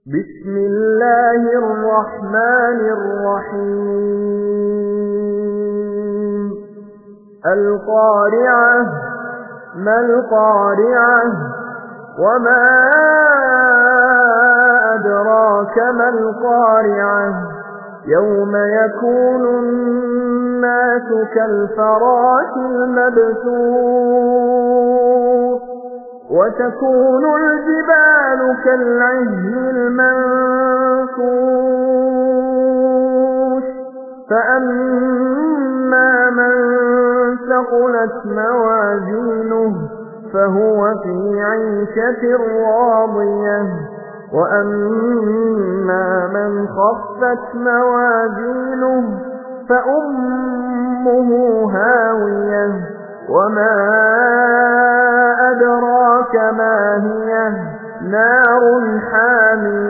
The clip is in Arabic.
بسم الله الرحمن الرحيم القارعة ما القارعة وما أدراك ما القارعة يوم يكون الناس كالفراش المبثوث وتكون الجبال كالعهن المنفوش فأما من ثقلت موازينه فهو في عيشة راضية وأما من خفت موازينه فأمه هاوية وما أدراك ما هي نار حامية